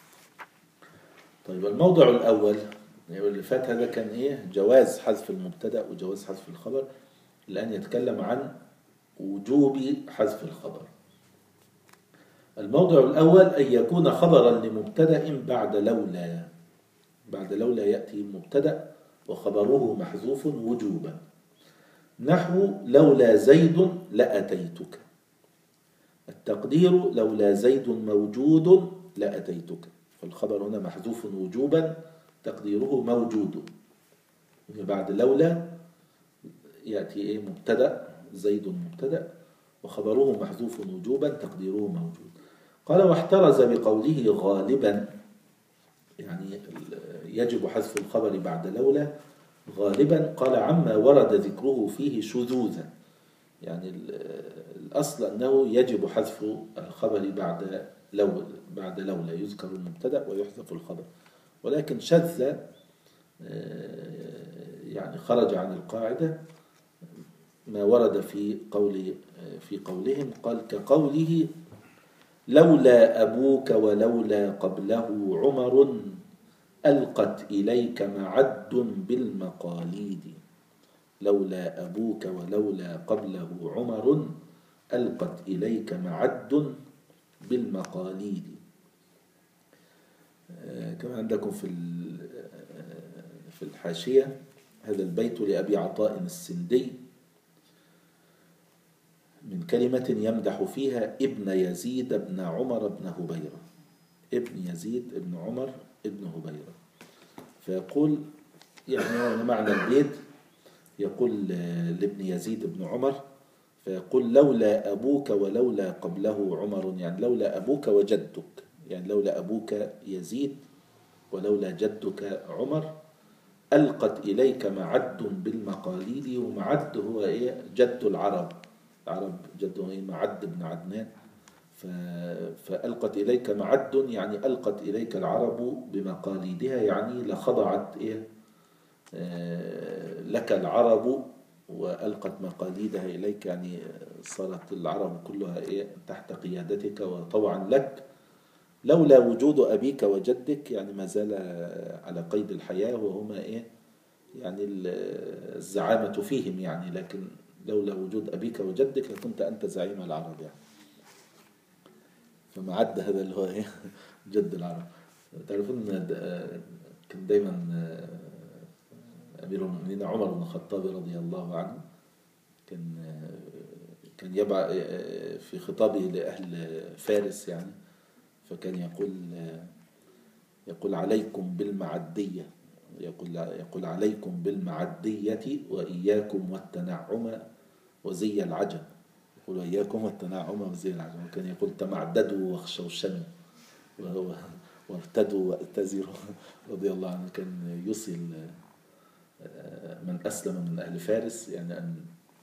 طيب الموضع الأول اللي فات هذا كان جواز حذف المبتدأ وجواز حذف الخبر. الآن يتكلم عن وجوب حذف الخبر. الموضع الأول أن يكون خبرا لمبتدأ بعد لولا. بعد لولا يأتي مبتدأ وخبره محذوف وجوبا، نحو لولا زيد لأتيتك. التقدير لولا زيد موجود لأتيتك، فالخبر هنا محذوف وجوبا تقديره موجود. بعد لولا يأتي مبتدأ زيد مبتدأ وخبره محذوف وجوبا تقديره موجود. قال واحترز بقوله غالبا، يعني يجب حذف الخبر بعد لولا غالبا. قال عما ورد ذكره فيه شذوذا، يعني الأصل أنه يجب حذف الخبر بعد لولا يذكر المبتدأ ويحذف الخبر، ولكن شذ يعني خرج عن القاعدة ما ورد في قولهم، قال كقوله لولا أبوك ولولا قبله عمر ألقت إليك معد بالمقاليد. لولا أبوك ولولا قبله عمر ألقت إليك معد بالمقاليد. كما عندكم في الحاشية هذا البيت لأبي عطاء السندي من كلمة يمدح فيها ابن يزيد بن عمر بن هبيرة، ابن يزيد بن عمر بن هبيرة. فيقول يعني معنى البيت، يقول لابن يزيد بن عمر، فيقول لولا أبوك ولولا قبله عمر، يعني لولا أبوك وجدك، يعني لولا أبوك يزيد ولولا جدك عمر ألقت إليك معد بالمقاليد. ومعد هو إيه؟ جد العرب جده إيه؟ معد بن عدنان. فألقت إليك معد يعني ألقت إليك العرب بمقاليدها، يعني لخضعت إيه؟ لك العرب وألقت مقاليدها إليك، يعني صارت العرب كلها إيه؟ تحت قيادتك وطوعا لك. لولا وجود أبيك وجدك يعني ما زال على قيد الحياة وهما إيه؟ يعني الزعامة فيهم يعني، لكن لولا وجود أبيك وجدك لكنت أنت زعيم العرب يعني. فمعد هذا اللي هو إيه؟ جد العرب. تعرفون كان دايما أمير المؤمنين عمر بن الخطاب رضي الله عنه كان يبع في خطابه لأهل فارس يعني، فكان يقول عليكم بالمعدية، يقول عليكم بالمعدية وإياكم والتنعم وزي العجم. يقول وإياكم والتنعم وزي العجم. وكان يقول تمعددوا واخشوا الشم وارتدوا واتزروا رضي الله عنه. كان يوصي من أسلم من أهل فارس يعني أن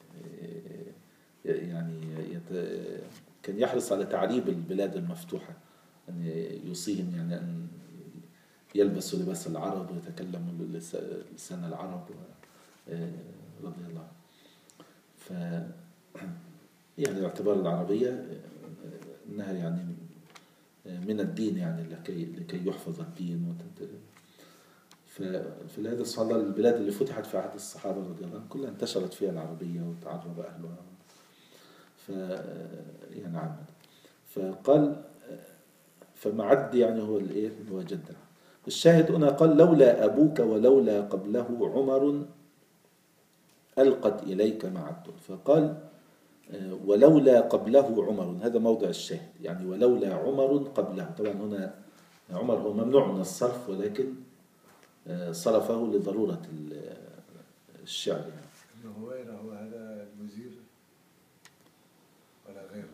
كان يحرص على تعريب البلاد المفتوحة، أن يوصيهم يعني أن يلبسوا لباس العرب ويتكلموا لسان العرب رضي الله عنه. ف يعني اعتبار العربية أنها يعني من الدين يعني لكي يحفظ الدين ففي هذا الصلاة البلاد اللي فتحت في عهد الصحابة رضي الله عنهم كلها انتشرت فيها العربية وتعرب أهلها يعني عامة. فقال فمعد يعني هو الايه هو جده. الشاهد هنا قال لولا أبوك ولولا قبله عمر ألقت إليك معد. فقال ولولا قبله عمر، هذا موضع الشاهد يعني ولولا عمر قبله. طبعا هنا عمر هو ممنوع من الصرف ولكن صرفه لضرورة الشعر يعني. ابن هبيرة هو هذا الوزير ولا غيره؟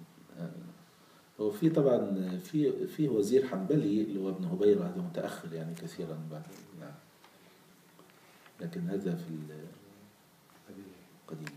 هو في طبعا في وزير حنبلي اللي هو ابن هبيرة، هذا متأخر يعني كثيرا بعد يعني. لكن هذا في القديم.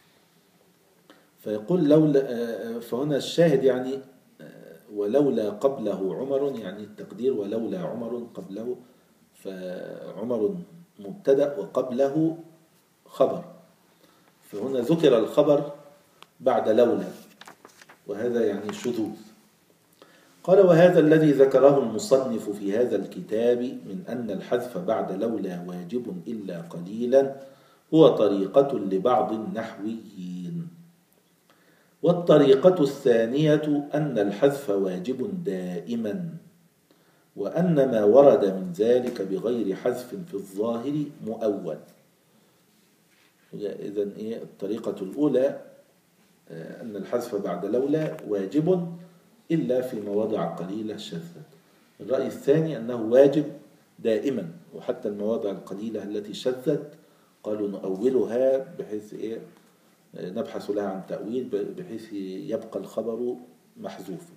فيقول لولا، فهنا الشاهد يعني ولولا قبله عمر، يعني التقدير ولولا عمر قبله، فعمر مبتدأ وقبله خبر، فهنا ذكر الخبر بعد لولا، وهذا يعني شذوذ. قال وهذا الذي ذكره المصنف في هذا الكتاب من أن الحذف بعد لولا واجب إلا قليلا هو طريقة لبعض النحويين. والطريقة الثانية أن الحذف واجب دائما، وأن ما ورد من ذلك بغير حذف في الظاهر مؤول. إذن الطريقة الأولى أن الحذف بعد لولا واجب إلا في مواضع قليلة شذت. الرأي الثاني أنه واجب دائما، وحتى المواضع القليلة التي شذت قالوا نؤولها بحيث نبحث لها عن تأويل بحيث يبقى الخبر محذوفا.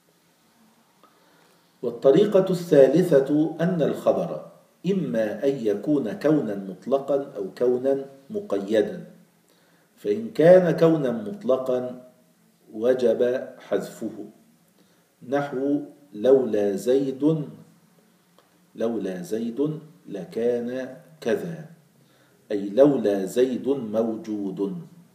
والطريقة الثالثة أن الخبر إما أن يكون كونا مطلقا أو كونا مقيدا، فإن كان كونا مطلقا وجب حذفه، نحو لولا زيد لكان كذا، أي لولا زيد موجود.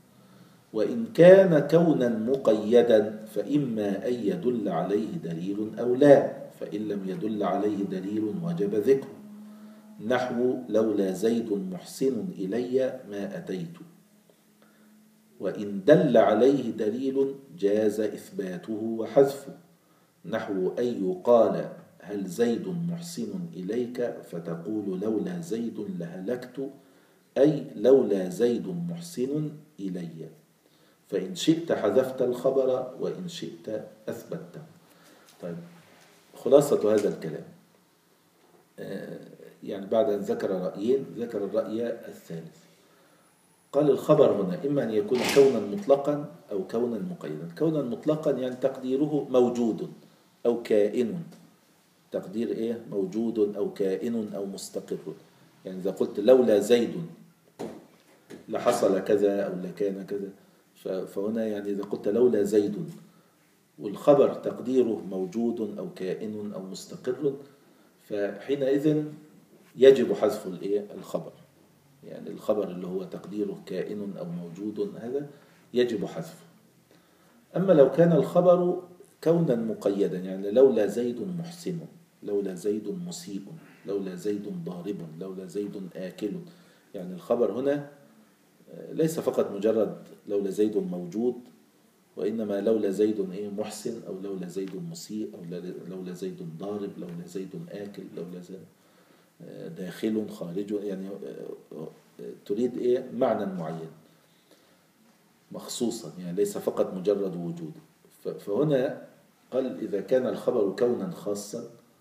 وإن كان كونا مقيدا فإما أن يدل عليه دليل أو لا، فإن لم يدل عليه دليل وجب ذكره، نحو لولا زيد محسن إلي ما أتيت. وإن دل عليه دليل جاز إثباته وحذفه، نحو أن يقال هل زيد محسن إليك فتقول لولا زيد لهلكت، أي لولا زيد محسن إلي، فإن شئت حذفت الخبر وإن شئت أثبته. طيب، خلاصة هذا الكلام يعني بعد أن ذكر رأيين ذكر الرأي الثالث. قال الخبر هنا إما أن يكون كونا مطلقا أو كونا مقيدا. كونا مطلقا يعني تقديره موجود أو كائن، تقدير إيه؟ موجود أو كائن أو مستقر. يعني إذا قلت لولا زيد لحصل كذا أو لكان كذا، فهنا يعني إذا قلت لولا زيد والخبر تقديره موجود أو كائن أو مستقر، فحينئذ يجب حذف الخبر. يعني الخبر اللي هو تقديره كائن أو موجود هذا يجب حذفه. أما لو كان الخبر كونا مقيدا، يعني لولا زيد محسن، لولا زيد مسيء، لولا زيد ضارب، لولا زيد آكل، يعني الخبر هنا ليس فقط مجرد لولا زيد موجود، وإنما لولا زيد محسن، أو لولا زيد مسيء، أو لولا زيد ضارب، لولا زيد آكل، لولا زيد داخل خارج، يعني تريد معنى معين مخصوصا، يعني ليس فقط مجرد وجود. فهنا قال إذا كان الخبر كونا خاصا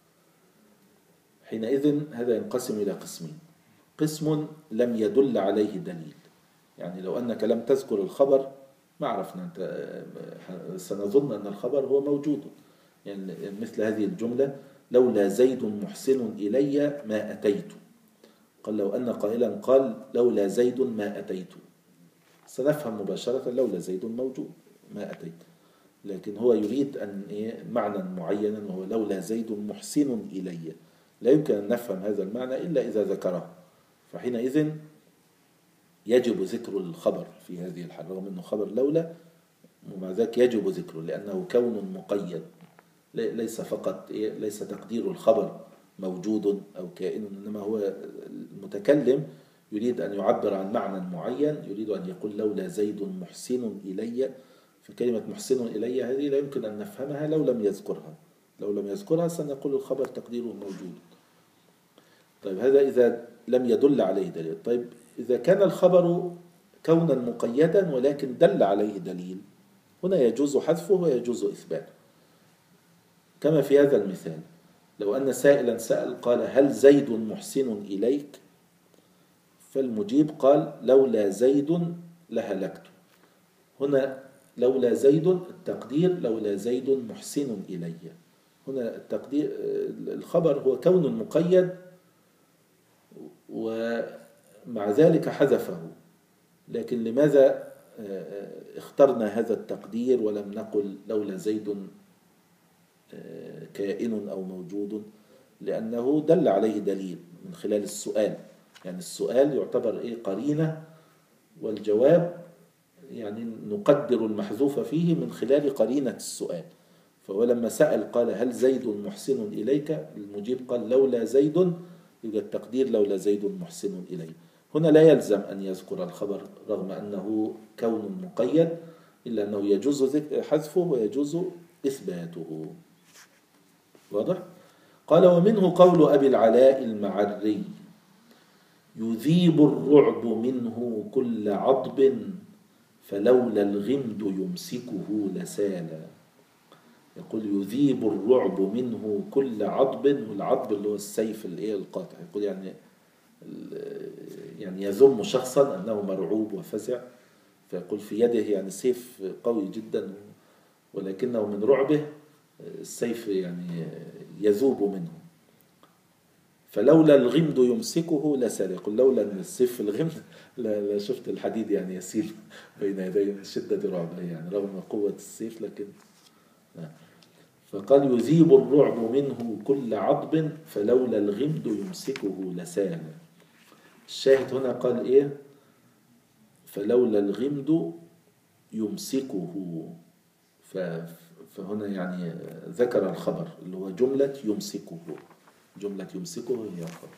حينئذ هذا ينقسم إلى قسمين. قسم لم يدل عليه دليل، يعني لو أنك لم تذكر الخبر ما عرفنا، سنظن أن الخبر هو موجود. يعني مثل هذه الجملة لولا زيد محسن إلي ما أتيت، قال لو أن قائلا قال لولا زيد ما أتيت سنفهم مباشرة لولا زيد موجود ما أتيت، لكن هو يريد أن معنى معينا وهو لولا زيد محسن إلي، لا يمكن أن نفهم هذا المعنى إلا إذا ذكره، فحينئذ يجب ذكر الخبر في هذه الحالة، رغم أنه خبر لولا ومع ذلك يجب ذكره لأنه كون مقيد، ليس فقط ليس تقدير الخبر موجود أو كائن، إنما هو المتكلم يريد أن يعبر عن معنى معين، يريد أن يقول لولا زيد محسن إلي، فكلمة محسن إلي هذه لا يمكن أن نفهمها لو لم يذكرها، لو لم يذكرها سنقول الخبر تقديره موجود. طيب هذا إذا لم يدل عليه دليل. طيب إذا كان الخبر كونا مقيدا ولكن دل عليه دليل، هنا يجوز حذفه ويجوز إثباته، كما في هذا المثال لو أن سائلا سأل قال هل زيد محسن إليك، فالمجيب قال لولا زيد لهلكت. هنا لولا زيد التقدير لولا زيد محسن إلي، هنا التقدير الخبر هو كون مقيد ومع ذلك حذفه، لكن لماذا اخترنا هذا التقدير ولم نقل لولا زيد كائن أو موجود؟ لأنه دل عليه دليل من خلال السؤال، يعني السؤال يعتبر قرينة، والجواب يعني نقدر المحذوف فيه من خلال قرينة السؤال. فهو لما سأل قال هل زيد محسن إليك، المجيب قال لولا زيد، يبقى التقدير لولا زيد محسن إلي. هنا لا يلزم أن يذكر الخبر رغم أنه كون مقيد، إلا أنه يجوز حذفه ويجوز إثباته. واضح؟ قال ومنه قول أبي العلاء المعري يذيب الرعب منه كل عضب فلولا الغمد يمسكه لسالا. يقول يذيب الرعب منه كل عضب، والعضب اللي هو السيف القاطع، يقول يعني يذم شخصا أنه مرعوب وفزع، فيقول في يده يعني سيف قوي جدا ولكنه من رعبه السيف يعني يذوب منه، فلولا الغمد يمسكه لسال. يقول لولا أن السيف الغمد لا شفت الحديد يعني يسيل بين يدي من شدة رعبه، يعني رغم قوة السيف لكن لا. فقال يذيب الرعب منه كل عضب فلولا الغمد يمسكه لسال. الشاهد هنا قال فلولا الغمد يمسكه. فهنا يعني ذكر الخبر اللي هو جملة يمسكه. جملة يمسكه هي الخبر.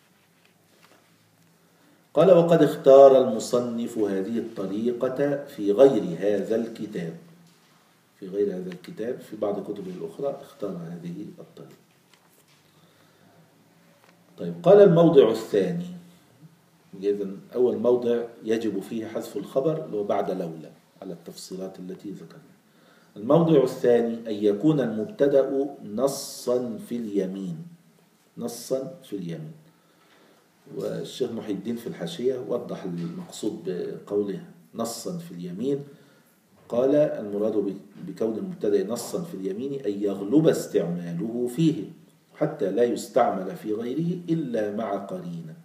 قال وقد اختار المصنف هذه الطريقة في غير هذا الكتاب. في غير هذا الكتاب في بعض كتبه الأخرى اختار هذه الطريقة. طيب قال الموضع الثاني. إذن أول موضع يجب فيه حذف الخبر اللي هو بعد لولا على التفصيلات التي ذكرنا. الموضع الثاني أن يكون المبتدأ نصا في اليمين. نصا في اليمين. والشيخ محي الدين في الحاشية وضح المقصود بقوله نصا في اليمين. قال المراد بكون المبتدأ نصا في اليمين أن يغلب استعماله فيه حتى لا يستعمل في غيره إلا مع قرينة.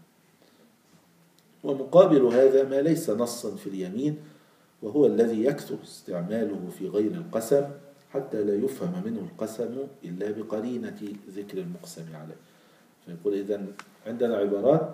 ومقابل هذا ما ليس نصا في اليمين وهو الذي يكثر استعماله في غير القسم حتى لا يفهم منه القسم إلا بقرينة ذكر المقسم عليه. فيقول إذن عندنا عبارات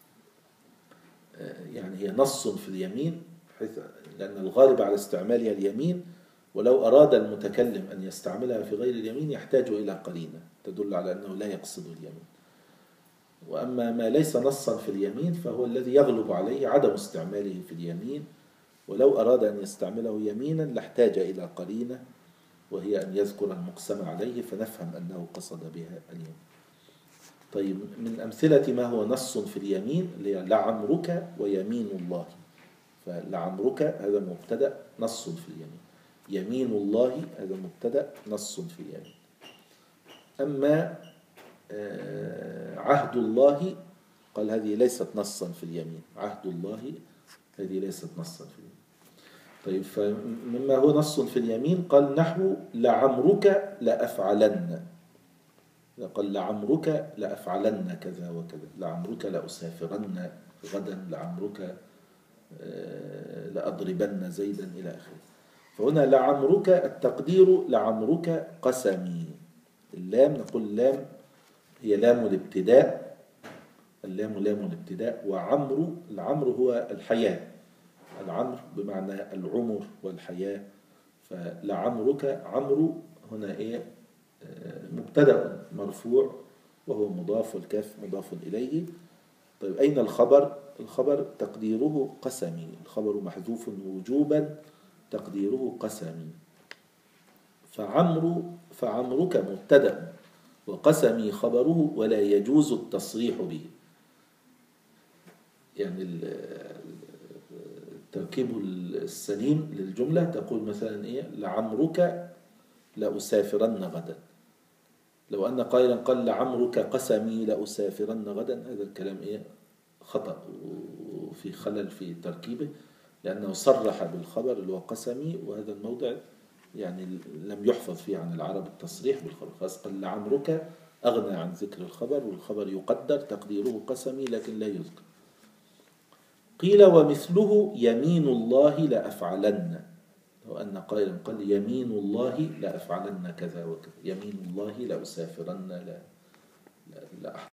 يعني هي نص في اليمين لأن الغالب على استعمالها اليمين، ولو أراد المتكلم أن يستعملها في غير اليمين يحتاج إلى قرينة تدل على أنه لا يقصد اليمين. وأما ما ليس نصا في اليمين فهو الذي يغلب عليه عدم استعماله في اليمين، ولو أراد أن يستعمله يمينا لاحتاج إلى قرينة وهي أن يذكر المقسم عليه فنفهم أنه قصد بها اليمين. طيب من أمثلة ما هو نص في اليمين لعمرك ويمين الله. فلعمرك هذا مبتدأ نص في اليمين، يمين الله هذا مبتدأ نص في اليمين. أما عهد الله قال هذه ليست نصا في اليمين، عهد الله هذه ليست نصا في اليمين. طيب فمما هو نص في اليمين قال نحو لعمرك لأفعلن. قال لعمرك لأفعلن كذا وكذا، لعمرك لأسافرن غدا، لعمرك لأضربن زيدا إلى آخره. فهنا لعمرك التقدير لعمرك قسمي. اللام نقول اللام هي لام الابتداء، اللام لام الابتداء، وعمر العمر هو الحياة، العمر بمعنى العمر والحياة. فلعمرك عمرو هنا إيه مبتدأ مرفوع وهو مضاف والكاف مضاف إليه. طيب أين الخبر؟ الخبر تقديره قسمي، الخبر محذوف وجوبا تقديره قسمي. فعمرك مبتدأ وقسمي خبره ولا يجوز التصريح به. يعني التركيب السليم للجملة تقول مثلا إيه لعمرك لأسافرن غدا. لو أن قائلا قال لعمرك قسمي لأسافرن غدا هذا الكلام إيه خطأ وفي خلل في تركيبه، لأنه صرح بالخبر اللي هو قسمي، وهذا الموضع يعني لم يحفظ فيه عن العرب التصريح بالخبر. خاص قال لعمرك أغنى عن ذكر الخبر، والخبر يقدر تقديره قسمي لكن لا يذكر. قيل ومثله يمين الله لأفعلن. لو أن قائلا قال يمين الله لأفعلن كذا وكذا، يمين الله لأسافرن لا